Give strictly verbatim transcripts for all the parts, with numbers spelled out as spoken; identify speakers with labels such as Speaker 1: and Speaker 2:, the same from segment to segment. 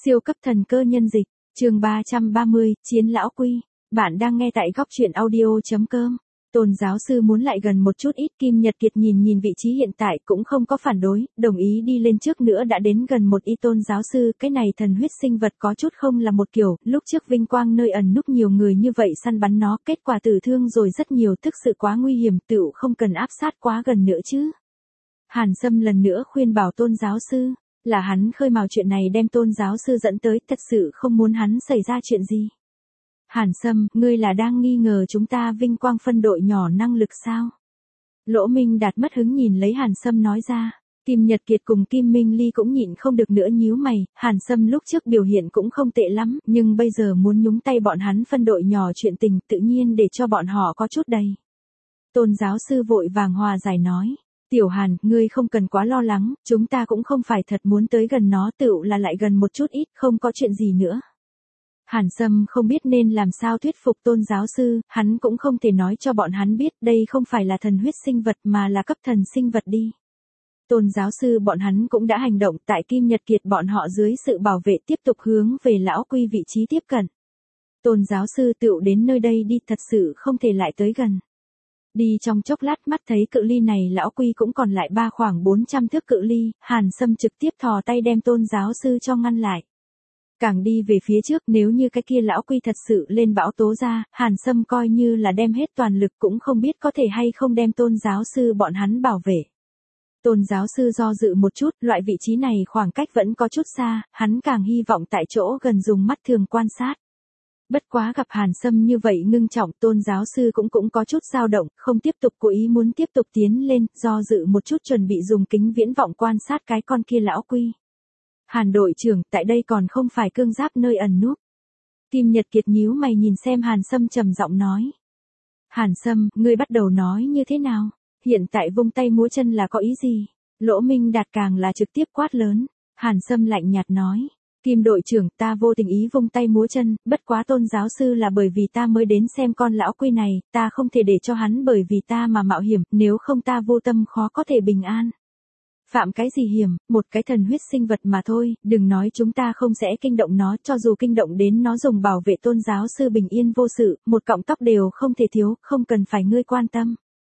Speaker 1: Siêu cấp thần cơ nhân dịch, chương ba trăm ba mươi, Chiến lão quy. Bạn đang nghe tại góc truyện audio.com. Tôn giáo sư muốn lại gần một chút ít. Kim Nhật Kiệt nhìn nhìn vị trí hiện tại cũng không có phản đối, đồng ý đi lên trước nữa đã đến gần một ít. Tôn giáo sư, cái này thần huyết sinh vật có chút không là một kiểu, lúc trước vinh quang nơi ẩn núp nhiều người như vậy săn bắn nó, kết quả tử thương rồi rất nhiều, thực sự quá nguy hiểm, tựu không cần áp sát quá gần nữa chứ. Hàn Sâm lần nữa khuyên bảo tôn giáo sư. Là hắn khơi mào chuyện này đem tôn giáo sư dẫn tới, thật sự không muốn hắn xảy ra chuyện gì. Hàn Sâm, ngươi là đang nghi ngờ chúng ta vinh quang phân đội nhỏ năng lực sao? Lỗ Minh Đạt mất hứng nhìn lấy Hàn Sâm nói ra. Kim Nhật Kiệt cùng Kim Minh Ly cũng nhịn không được nữa nhíu mày, Hàn Sâm lúc trước biểu hiện cũng không tệ lắm, nhưng bây giờ muốn nhúng tay bọn hắn phân đội nhỏ chuyện tình tự nhiên để cho bọn họ có chút đầy. Tôn giáo sư vội vàng hòa giải nói. Tiểu Hàn, ngươi không cần quá lo lắng, chúng ta cũng không phải thật muốn tới gần nó, tựu là lại gần một chút ít, không có chuyện gì nữa. Hàn Sâm không biết nên làm sao thuyết phục tôn giáo sư, hắn cũng không thể nói cho bọn hắn biết đây không phải là thần huyết sinh vật mà là cấp thần sinh vật đi. Tôn giáo sư bọn hắn cũng đã hành động, tại Kim Nhật Kiệt bọn họ dưới sự bảo vệ tiếp tục hướng về lão quy vị trí tiếp cận. Tôn giáo sư tựu đến nơi đây đi, thật sự không thể lại tới gần. Đi trong chốc lát mắt thấy cự ly này lão quy cũng còn lại ba khoảng bốn trăm thước cự ly, Hàn Sâm trực tiếp thò tay đem tôn giáo sư cho ngăn lại. Càng đi về phía trước, nếu như cái kia lão quy thật sự lên bão tố ra, Hàn Sâm coi như là đem hết toàn lực cũng không biết có thể hay không đem tôn giáo sư bọn hắn bảo vệ. Tôn giáo sư do dự một chút, loại vị trí này khoảng cách vẫn có chút xa, hắn càng hy vọng tại chỗ gần dùng mắt thường quan sát. Bất quá gặp Hàn Sâm như vậy ngưng trọng, tôn giáo sư cũng cũng có chút dao động, không tiếp tục cố ý muốn tiếp tục tiến lên, do dự một chút chuẩn bị dùng kính viễn vọng quan sát cái con kia lão quy. Hàn đội trưởng, tại đây còn không phải cương giáp nơi ẩn núp. Kim Nhật Kiệt nhíu mày nhìn xem Hàn Sâm trầm giọng nói. Hàn Sâm, ngươi bắt đầu nói như thế nào? Hiện tại vung tay múa chân là có ý gì? Lỗ Minh Đạt càng là trực tiếp quát lớn. Hàn Sâm lạnh nhạt nói. Kim đội trưởng, ta vô tình ý vung tay múa chân, bất quá tôn giáo sư là bởi vì ta mới đến xem con lão quy này, ta không thể để cho hắn bởi vì ta mà mạo hiểm, nếu không ta vô tâm khó có thể bình an. Phạm cái gì hiểm, một cái thần huyết sinh vật mà thôi, đừng nói chúng ta không sẽ kinh động nó, cho dù kinh động đến nó dùng bảo vệ tôn giáo sư bình yên vô sự, một cọng tóc đều không thể thiếu, không cần phải ngươi quan tâm.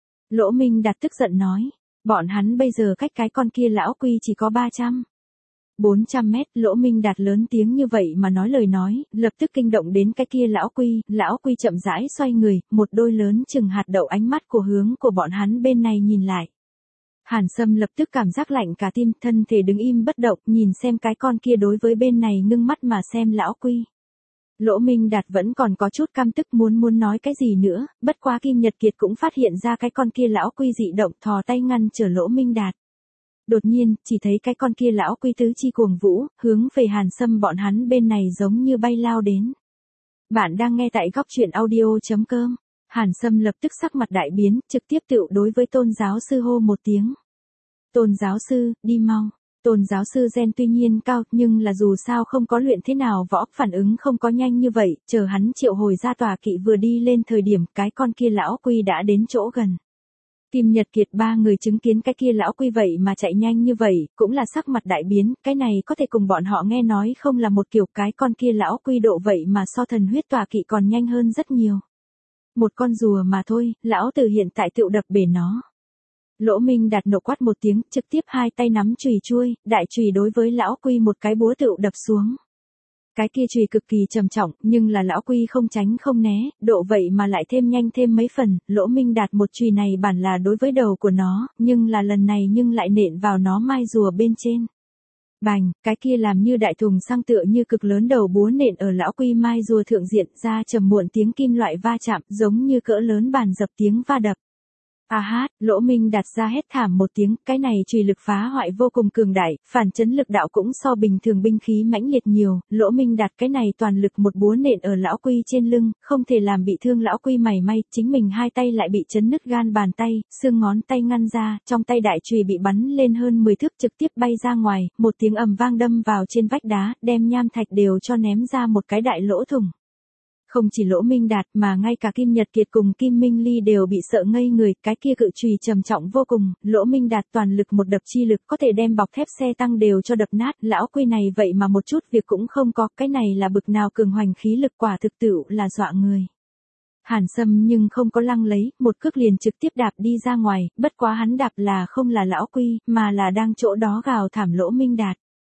Speaker 1: Lỗ Minh Đạt tức giận nói, bọn hắn bây giờ cách cái con kia lão quy chỉ có ba trăm. bốn trăm mét, Lỗ Minh Đạt lớn tiếng như vậy mà nói lời nói, lập tức kinh động đến cái kia lão quy, lão quy chậm rãi xoay người, một đôi lớn chừng hạt đậu ánh mắt của hướng của bọn hắn bên này nhìn lại. Hàn Sâm lập tức cảm giác lạnh cả tim, thân thể đứng im bất động, nhìn xem cái con kia đối với bên này ngưng mắt mà xem lão quy. Lỗ Minh Đạt vẫn còn có chút căm tức muốn muốn nói cái gì nữa, bất quá Kim Nhật Kiệt cũng phát hiện ra cái con kia lão quy dị động, thò tay ngăn trở Lỗ Minh Đạt. Đột nhiên, chỉ thấy cái con kia lão quy tứ chi cuồng vũ, hướng về Hàn Sâm bọn hắn bên này giống như bay lao đến. Bạn đang nghe tại góc truyện audio.com. Hàn Sâm lập tức sắc mặt đại biến, trực tiếp tựu đối với tôn giáo sư hô một tiếng. Tôn giáo sư, đi mau. Tôn giáo sư gen tuy nhiên cao, nhưng là dù sao không có luyện thế nào võ, phản ứng không có nhanh như vậy, chờ hắn triệu hồi ra tòa kỵ vừa đi lên thời điểm cái con kia lão quy đã đến chỗ gần. Kim Nhật Kiệt ba người chứng kiến cái kia lão quy vậy mà chạy nhanh như vậy, cũng là sắc mặt đại biến, cái này có thể cùng bọn họ nghe nói không là một kiểu, cái con kia lão quy độ vậy mà so thần huyết tòa kỵ còn nhanh hơn rất nhiều. Một con rùa mà thôi, lão tử hiện tại tựu đập bể nó. Lỗ Minh Đạt nộ quát một tiếng, trực tiếp hai tay nắm chùy chuôi, đại chùy đối với lão quy một cái búa tựu đập xuống. Cái kia chùy cực kỳ trầm trọng, nhưng là lão quy không tránh không né, độ vậy mà lại thêm nhanh thêm mấy phần, Lỗ Minh Đạt một chùy này bản là đối với đầu của nó, nhưng là lần này nhưng lại nện vào nó mai rùa bên trên. Bành, cái kia làm như đại thùng xăng tựa như cực lớn đầu búa nện ở lão quy mai rùa thượng diện ra trầm muộn tiếng kim loại va chạm, giống như cỡ lớn bàn dập tiếng va đập. À hát, Lỗ Minh Đạt ra hét thảm một tiếng, cái này chùy lực phá hoại vô cùng cường đại, phản chấn lực đạo cũng so bình thường binh khí mãnh liệt nhiều, Lỗ Minh Đạt cái này toàn lực một búa nện ở lão quy trên lưng, không thể làm bị thương lão quy mảy may, chính mình hai tay lại bị chấn nứt gan bàn tay, xương ngón tay ngăn ra, trong tay đại chùy bị bắn lên hơn mười thước trực tiếp bay ra ngoài, một tiếng ầm vang đâm vào trên vách đá, đem nham thạch đều cho ném ra một cái đại lỗ thủng. Không chỉ Lỗ Minh Đạt mà ngay cả Kim Nhật Kiệt cùng Kim Minh Ly đều bị sợ ngây người, cái kia cự chùy trầm trọng vô cùng, Lỗ Minh Đạt toàn lực một đập chi lực có thể đem bọc thép xe tăng đều cho đập nát, lão Quy này vậy mà một chút việc cũng không có, cái này là bực nào cường hoành khí lực, quả thực tựu là dọa người. Hàn Sâm nhưng không có lăng lấy, một cước liền trực tiếp đạp đi ra ngoài, bất quá hắn đạp là không là lão Quy, mà là đang chỗ đó gào thảm Lỗ Minh Đạt.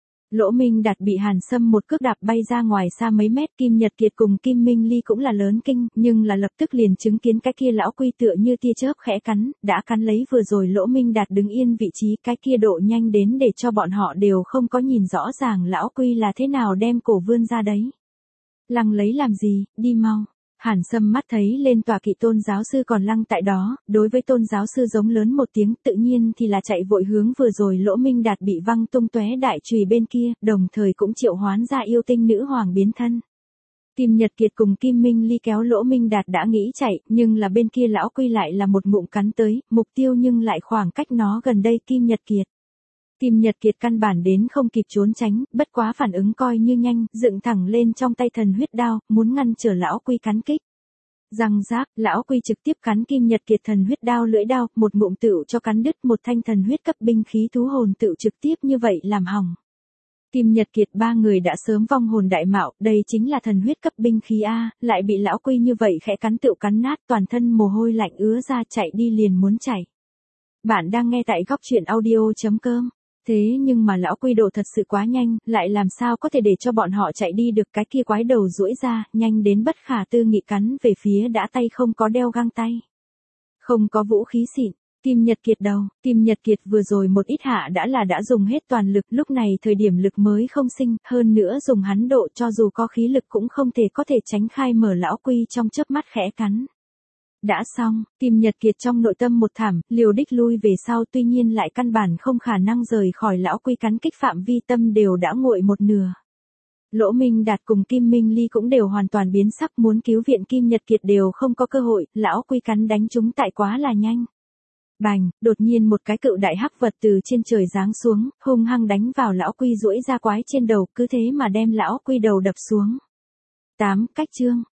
Speaker 1: Lỗ Minh Đạt bị Hàn Sâm một cước đạp bay ra ngoài xa mấy mét, Kim Nhật Kiệt cùng Kim Minh Ly cũng là lớn kinh, nhưng là lập tức liền chứng kiến cái kia lão Quy tựa như tia chớp khẽ cắn, đã cắn lấy vừa rồi Lỗ Minh Đạt đứng yên vị trí, cái kia độ nhanh đến để cho bọn họ đều không có nhìn rõ ràng lão Quy là thế nào đem cổ vươn ra đấy. Lăng lấy làm gì, đi mau. Hàn Sâm mắt thấy lên tòa kỵ Tôn giáo sư còn lăng tại đó, đối với Tôn giáo sư giống lớn một tiếng, tự nhiên thì là chạy vội hướng vừa rồi Lỗ Minh Đạt bị văng tung tóe đại chùy bên kia, đồng thời cũng triệu hoán ra yêu tinh nữ hoàng biến thân. Kim Nhật Kiệt cùng Kim Minh Ly kéo Lỗ Minh Đạt đã nghĩ chạy, nhưng là bên kia lão Quy lại là một ngụm cắn tới, mục tiêu nhưng lại khoảng cách nó gần đây Kim Nhật Kiệt. Kim Nhật Kiệt căn bản đến không kịp trốn tránh, bất quá phản ứng coi như nhanh, dựng thẳng lên trong tay thần huyết đao, muốn ngăn trở lão Quy cắn kích. Răng rác, lão Quy trực tiếp cắn Kim Nhật Kiệt thần huyết đao lưỡi đao, một ngụm tựu cho cắn đứt một thanh thần huyết cấp binh khí thú hồn tựu trực tiếp như vậy làm hỏng. Kim Nhật Kiệt ba người đã sớm vong hồn đại mạo, đây chính là thần huyết cấp binh khí A, lại bị lão Quy như vậy khẽ cắn tựu cắn nát, toàn thân mồ hôi lạnh ứa ra, chạy đi liền muốn chảy. Bạn đang nghe tại góc truyện audio chấm com. Thế nhưng mà lão Quy độ thật sự quá nhanh, lại làm sao có thể để cho bọn họ chạy đi được, cái kia quái đầu duỗi ra, nhanh đến bất khả tư nghị cắn về phía đã tay không có đeo găng tay. Không có vũ khí xịn, Kim Nhật Kiệt đầu, Kim Nhật Kiệt vừa rồi một ít hạ đã là đã dùng hết toàn lực, lúc này thời điểm lực mới không sinh, hơn nữa dùng hắn độ cho dù có khí lực cũng không thể có thể tránh khai mở lão Quy trong chớp mắt khẽ cắn. Đã xong, Kim Nhật Kiệt trong nội tâm một thảm, liều đích lui về sau, tuy nhiên lại căn bản không khả năng rời khỏi lão Quy cắn kích phạm vi, tâm đều đã nguội một nửa. Lỗ Minh Đạt cùng Kim Minh Ly cũng đều hoàn toàn biến sắc, muốn cứu viện Kim Nhật Kiệt đều không có cơ hội, lão Quy cắn đánh chúng tại quá là nhanh. Bành, đột nhiên một cái cự đại hắc vật từ trên trời giáng xuống, hung hăng đánh vào lão Quy duỗi ra quái trên đầu, cứ thế mà đem lão Quy đầu đập xuống. tám. Cách chương.